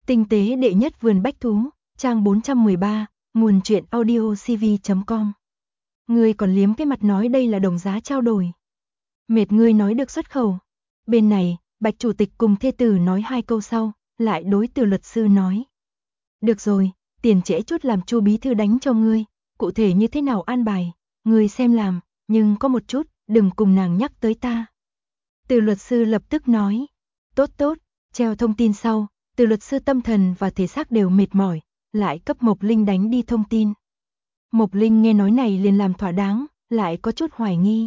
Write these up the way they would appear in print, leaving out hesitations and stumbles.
Tinh tế đệ nhất vườn bách thú, trang 413, nguồn truyện audio cv.com. Ngươi còn liếm cái mặt nói đây là đồng giá trao đổi. Mệt ngươi nói được xuất khẩu. Bên này, Bạch chủ tịch cùng thê tử nói 2 câu sau, lại đối Từ luật sư nói. Được rồi, tiền trễ chút làm Chu bí thư đánh cho ngươi, cụ thể như thế nào an bài, ngươi xem làm, nhưng có một chút, đừng cùng nàng nhắc tới ta. Từ luật sư lập tức nói. Tốt tốt, treo thông tin sau. Từ luật sư tâm thần và thể xác đều mệt mỏi, lại cấp Mộc Linh đánh đi thông tin. Mộc Linh nghe nói này liền làm thỏa đáng, lại có chút hoài nghi.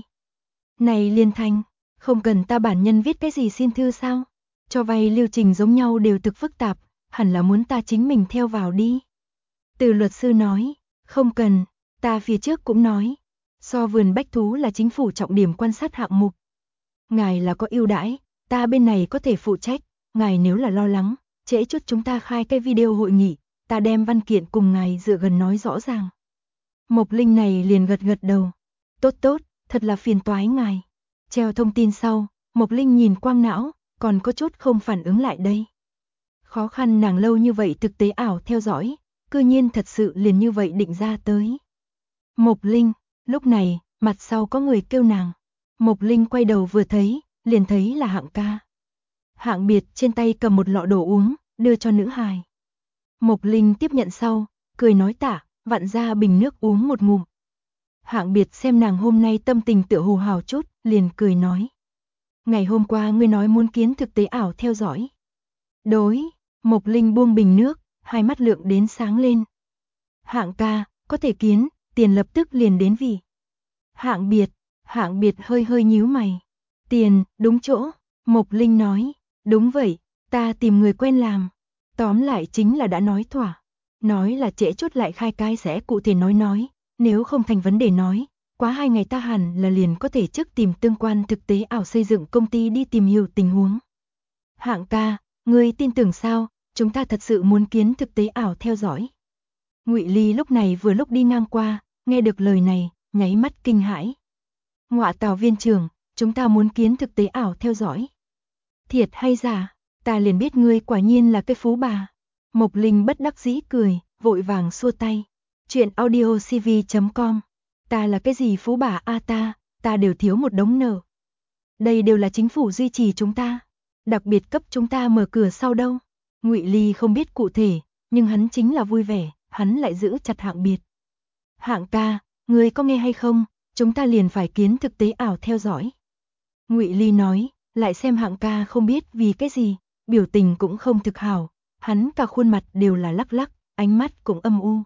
Này Liên Thanh, không cần ta bản nhân viết cái gì xin thư sao? Cho vay lưu trình giống nhau đều thực phức tạp, hẳn là muốn ta chính mình theo vào đi. Từ luật sư nói, không cần, ta phía trước cũng nói, so vườn bách thú là chính phủ trọng điểm quan sát hạng mục. Ngài là có ưu đãi, ta bên này có thể phụ trách, ngài nếu là lo lắng, trễ chút chúng ta khai cái video hội nghị, ta đem văn kiện cùng ngài dựa gần nói rõ ràng. Mộc Linh này liền gật gật đầu. Tốt tốt, thật là phiền toái ngài. Treo thông tin sau, Mộc Linh nhìn quang não, còn có chút không phản ứng lại đây. Khó khăn nàng lâu như vậy thực tế ảo theo dõi, cư nhiên thật sự liền như vậy định ra tới. Mộc Linh, lúc này, mặt sau có người kêu nàng. Mộc Linh quay đầu vừa thấy, liền thấy là Hạng ca. Hạng Biệt trên tay cầm một lọ đồ uống, đưa cho nữ hài. Mộc Linh tiếp nhận sau, cười nói tạ, vặn ra bình nước uống một ngụm. Hạng Biệt xem nàng hôm nay tâm tình tựa hồ hào chút, liền cười nói. Ngày hôm qua ngươi nói muốn kiến thực tế ảo theo dõi. Đối, Mộc Linh buông bình nước, hai mắt lượng đến sáng lên. Hạng ca, có thể kiến, tiền lập tức liền đến vì. Hạng Biệt hơi hơi nhíu mày. Tiền, đúng chỗ, Mộc Linh nói. Đúng vậy, ta tìm người quen làm. Tóm lại chính là đã nói thỏa. Nói là trễ chút lại khai cái sẽ cụ thể nói. Nếu không thành vấn đề nói, quá 2 ngày ta hẳn là liền có thể trước tìm tương quan thực tế ảo xây dựng công ty đi tìm hiểu tình huống. Hạng ca, ngươi tin tưởng sao, chúng ta thật sự muốn kiến thực tế ảo theo dõi. Ngụy Ly lúc này vừa lúc đi ngang qua, nghe được lời này, nháy mắt kinh hãi. Ngọa tào viên trưởng, chúng ta muốn kiến thực tế ảo theo dõi. Thiệt hay giả, ta liền biết ngươi quả nhiên là cái phú bà. Mộc Linh bất đắc dĩ cười, vội vàng xua tay. Chuyện audio cv.com. Ta là cái gì phú bà a ta đều thiếu một đống nợ. Đây đều là chính phủ duy trì chúng ta. Đặc biệt cấp chúng ta mở cửa sau đâu. Ngụy Ly không biết cụ thể, nhưng hắn chính là vui vẻ, hắn lại giữ chặt Hạng Biệt. Hạng ca, ngươi có nghe hay không, chúng ta liền phải kiến thực tế ảo theo dõi. Ngụy Ly nói, lại xem Hạng ca không biết vì cái gì, biểu tình cũng không thực hảo, hắn cả khuôn mặt đều là lắc lắc, ánh mắt cũng âm u.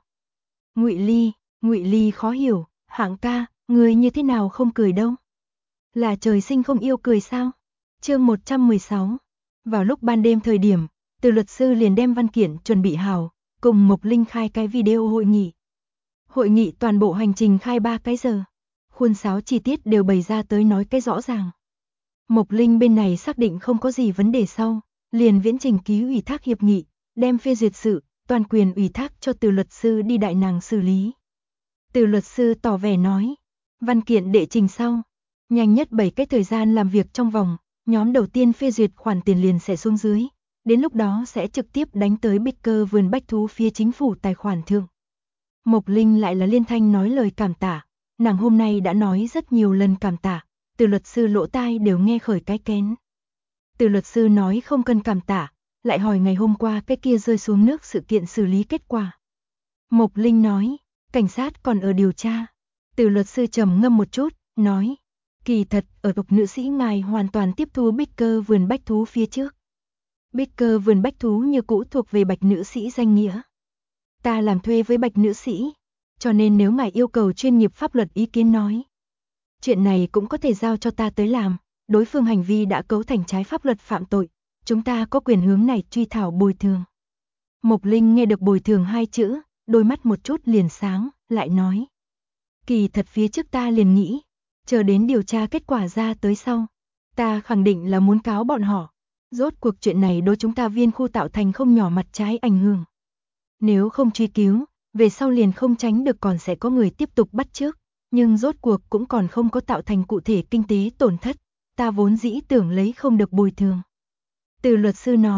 Ngụy Ly khó hiểu, Hạng ca, người như thế nào không cười đâu? Là trời sinh không yêu cười sao? Chương 116. Vào lúc ban đêm thời điểm, Từ luật sư liền đem văn kiện chuẩn bị hảo, cùng Mộc Linh khai cái video hội nghị. Hội nghị toàn bộ hành trình khai 3 cái giờ. Khuôn sáo chi tiết đều bày ra tới nói cái rõ ràng. Mộc Linh bên này xác định không có gì vấn đề sau, liền viễn trình ký ủy thác hiệp nghị, đem phê duyệt sự, toàn quyền ủy thác cho Từ luật sư đi đại nàng xử lý. Từ luật sư tỏ vẻ nói, văn kiện đệ trình sau, nhanh nhất 7 cái thời gian làm việc trong vòng, nhóm đầu tiên phê duyệt khoản tiền liền sẽ xuống dưới, đến lúc đó sẽ trực tiếp đánh tới Bicker vườn bách thú phía chính phủ tài khoản thượng. Mộc Linh lại là liên thanh nói lời cảm tạ, nàng hôm nay đã nói rất nhiều lần cảm tạ, Từ luật sư lỗ tai đều nghe khởi cái kén. Từ luật sư nói không cần cảm tạ, lại hỏi ngày hôm qua cái kia rơi xuống nước sự kiện xử lý kết quả. Mộc Linh nói, cảnh sát còn ở điều tra. Từ luật sư trầm ngâm một chút, nói, kỳ thật, ở tộc nữ sĩ ngài hoàn toàn tiếp thu Bicker vườn bách thú phía trước. Bicker vườn bách thú như cũ thuộc về Bạch nữ sĩ danh nghĩa. Ta làm thuê với Bạch nữ sĩ, cho nên nếu ngài yêu cầu chuyên nghiệp pháp luật ý kiến nói. Chuyện này cũng có thể giao cho ta tới làm, đối phương hành vi đã cấu thành trái pháp luật phạm tội, chúng ta có quyền hướng này truy thảo bồi thường. Mộc Linh nghe được bồi thường 2 chữ, đôi mắt một chút liền sáng, lại nói. Kỳ thật phía trước ta liền nghĩ, chờ đến điều tra kết quả ra tới sau, ta khẳng định là muốn cáo bọn họ. Rốt cuộc chuyện này đối chúng ta viên khu tạo thành không nhỏ mặt trái ảnh hưởng. Nếu không truy cứu, về sau liền không tránh được còn sẽ có người tiếp tục bắt chước, nhưng rốt cuộc cũng còn không có tạo thành cụ thể kinh tế tổn thất, ta vốn dĩ tưởng lấy không được bồi thường. Từ luật sư nói,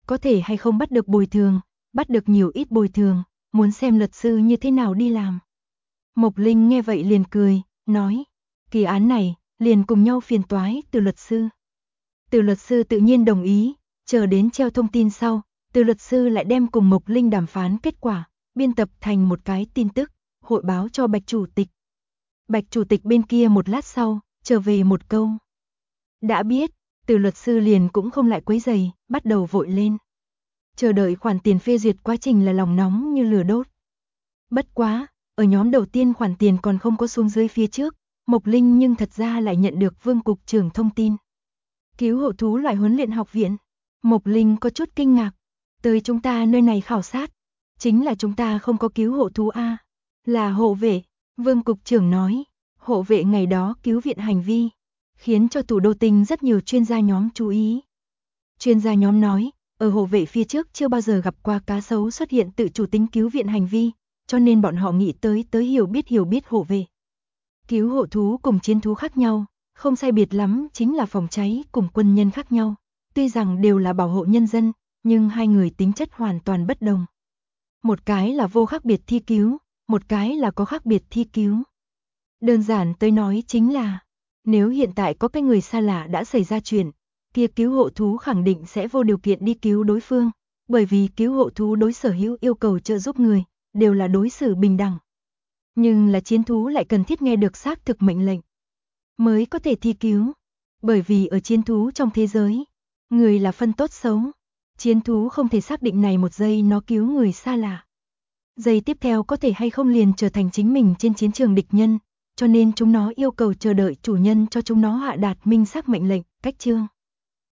có thể hay không bắt được bồi thường, bắt được nhiều ít bồi thường, muốn xem luật sư như thế nào đi làm. Mộc Linh nghe vậy liền cười, nói, kỳ án này, liền cùng nhau phiền toái Từ luật sư. Từ luật sư tự nhiên đồng ý, chờ đến treo thông tin sau, Từ luật sư lại đem cùng Mộc Linh đàm phán kết quả, biên tập thành một cái tin tức, hội báo cho Bạch chủ tịch. Bạch chủ tịch bên kia một lát sau, trở về một câu. Đã biết, Từ luật sư liền cũng không lại quấy rầy, bắt đầu vội lên. Chờ đợi khoản tiền phê duyệt quá trình là lòng nóng như lửa đốt. Bất quá, ở nhóm đầu tiên khoản tiền còn không có xuống dưới phía trước, Mộc Linh nhưng thật ra lại nhận được Vương cục trưởng thông tin. Cứu hộ thú loại huấn luyện học viện. Mộc Linh có chút kinh ngạc. Tới chúng ta nơi này khảo sát. Chính là chúng ta không có cứu hộ thú A. Là hộ vệ. Vương cục trưởng nói. Hộ vệ ngày đó cứu viện hành vi. Khiến cho thủ đô Tinh rất nhiều chuyên gia nhóm chú ý. Chuyên gia nhóm nói, ở hộ vệ phía trước chưa bao giờ gặp qua cá sấu xuất hiện tự chủ tính cứu viện hành vi, cho nên bọn họ nghĩ tới hiểu biết hộ vệ. Cứu hộ thú cùng chiến thú khác nhau, không sai biệt lắm chính là phòng cháy cùng quân nhân khác nhau. Tuy rằng đều là bảo hộ nhân dân, nhưng hai người tính chất hoàn toàn bất đồng. Một cái là vô khác biệt thi cứu, một cái là có khác biệt thi cứu. Đơn giản tới nói chính là, nếu hiện tại có cái người xa lạ đã xảy ra chuyện, kia cứu hộ thú khẳng định sẽ vô điều kiện đi cứu đối phương, bởi vì cứu hộ thú đối sở hữu yêu cầu trợ giúp người, đều là đối xử bình đẳng. Nhưng là chiến thú lại cần thiết nghe được xác thực mệnh lệnh, mới có thể thi cứu, bởi vì ở chiến thú trong thế giới, người là phân tốt xấu, chiến thú không thể xác định này một giây nó cứu người xa lạ. Giây tiếp theo có thể hay không liền trở thành chính mình trên chiến trường địch nhân, cho nên chúng nó yêu cầu chờ đợi chủ nhân cho chúng nó hạ đạt minh xác mệnh lệnh, cách chương.